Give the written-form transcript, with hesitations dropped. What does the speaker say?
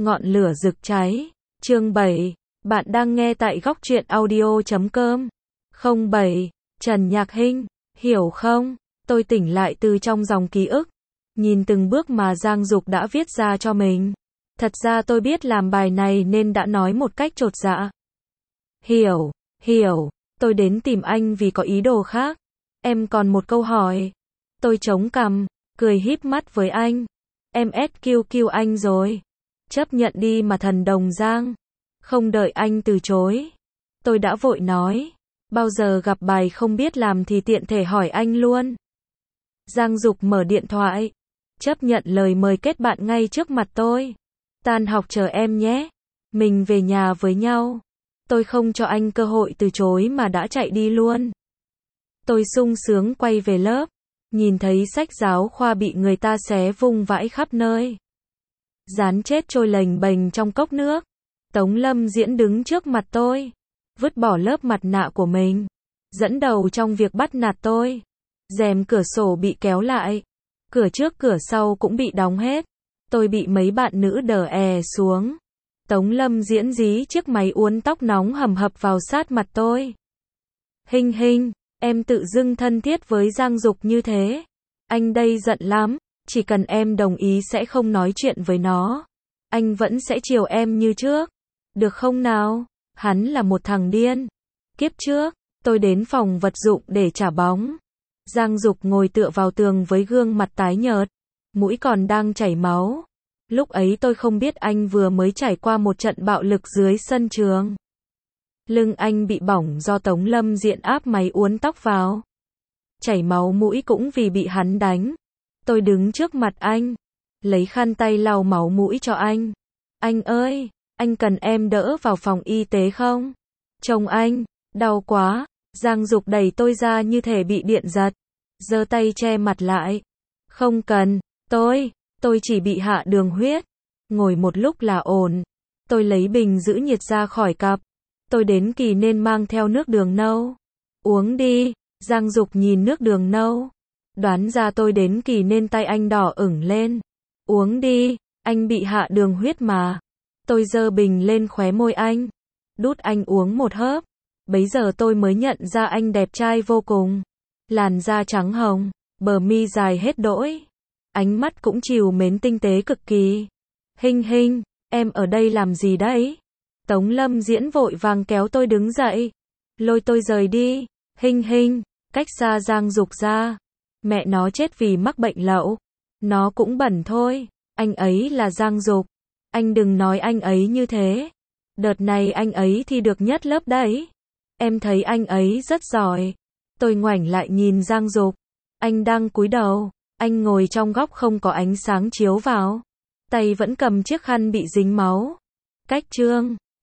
Ngọn lửa rực cháy. Chương 7. Bạn đang nghe tại góc truyện audio.com. 07. Trần Nhạc Hinh. Hiểu không? Tôi tỉnh lại từ trong dòng ký ức. Nhìn từng bước mà Giang Dục đã viết ra cho mình. Thật ra tôi biết làm bài này nên đã nói một cách chột dạ. Hiểu. Tôi đến tìm anh vì có ý đồ khác. Em còn một câu hỏi. Tôi chống cằm, cười híp mắt với anh. Em SQQ anh rồi. Chấp nhận đi mà thần đồng Giang. Không đợi anh từ chối. Tôi đã vội nói. Bao giờ gặp bài không biết làm thì tiện thể hỏi anh luôn. Giang Dục mở điện thoại. Chấp nhận lời mời kết bạn ngay trước mặt tôi. Tan học chờ em nhé. Mình về nhà với nhau. Tôi không cho anh cơ hội từ chối mà đã chạy đi luôn. Tôi sung sướng quay về lớp. Nhìn thấy sách giáo khoa bị người ta xé vung vãi khắp nơi. Dán chết trôi lềnh bềnh trong cốc nước. Tống Lâm Diễn đứng trước mặt tôi. Vứt bỏ lớp mặt nạ của mình. Dẫn đầu trong việc bắt nạt tôi. Rèm cửa sổ bị kéo lại. Cửa trước cửa sau cũng bị đóng hết. Tôi bị mấy bạn nữ đè xuống. Tống Lâm Diễn dí chiếc máy uốn tóc nóng hầm hập vào sát mặt tôi. Hinh, em tự dưng thân thiết với Giang Dục như thế. Anh đây giận lắm, chỉ cần em đồng ý sẽ không nói chuyện với nó. Anh vẫn sẽ chiều em như trước. Được không nào? Hắn là một thằng điên. Kiếp trước, tôi đến phòng vật dụng để trả bóng. Giang Dục ngồi tựa vào tường với gương mặt tái nhợt, mũi còn đang chảy máu. Lúc ấy tôi không biết anh vừa mới trải qua một trận bạo lực dưới sân trường. Lưng anh bị bỏng do Tống Lâm Diễn áp máy uốn tóc vào. Chảy máu mũi cũng vì bị hắn đánh. Tôi đứng trước mặt anh, lấy khăn tay lau máu mũi cho anh. Anh ơi, anh cần em đỡ vào phòng y tế không? Trông anh, đau quá. Giang Dục đẩy tôi ra như thể bị điện giật. Giơ tay che mặt lại. Không cần, tôi chỉ bị hạ đường huyết. Ngồi một lúc là ổn. Tôi lấy bình giữ nhiệt ra khỏi cặp. Tôi đến kỳ nên mang theo nước đường nâu. Uống đi. Giang Dục nhìn nước đường nâu. Đoán ra tôi đến kỳ nên tay anh đỏ ửng lên. Uống đi, anh bị hạ đường huyết mà. Tôi giơ bình lên khóe môi anh. Đút anh uống một hớp. Bấy giờ tôi mới nhận ra anh đẹp trai vô cùng. Làn da trắng hồng, bờ mi dài hết đỗi. Ánh mắt cũng trìu mến tinh tế cực kỳ. Hinh, em ở đây làm gì đấy? Tống Lâm Diễn vội vàng kéo tôi đứng dậy. Lôi tôi rời đi. Hinh, cách xa Giang Dục ra. Mẹ nó chết vì mắc bệnh lậu. Nó cũng bẩn thôi. Anh ấy là Giang Dục. Anh đừng nói anh ấy như thế. Đợt này anh ấy thi được nhất lớp đấy. Em thấy anh ấy rất giỏi. Tôi ngoảnh lại nhìn Giang Dục. Anh đang cúi đầu. Anh ngồi trong góc không có ánh sáng chiếu vào. Tay vẫn cầm chiếc khăn bị dính máu. Cách chương.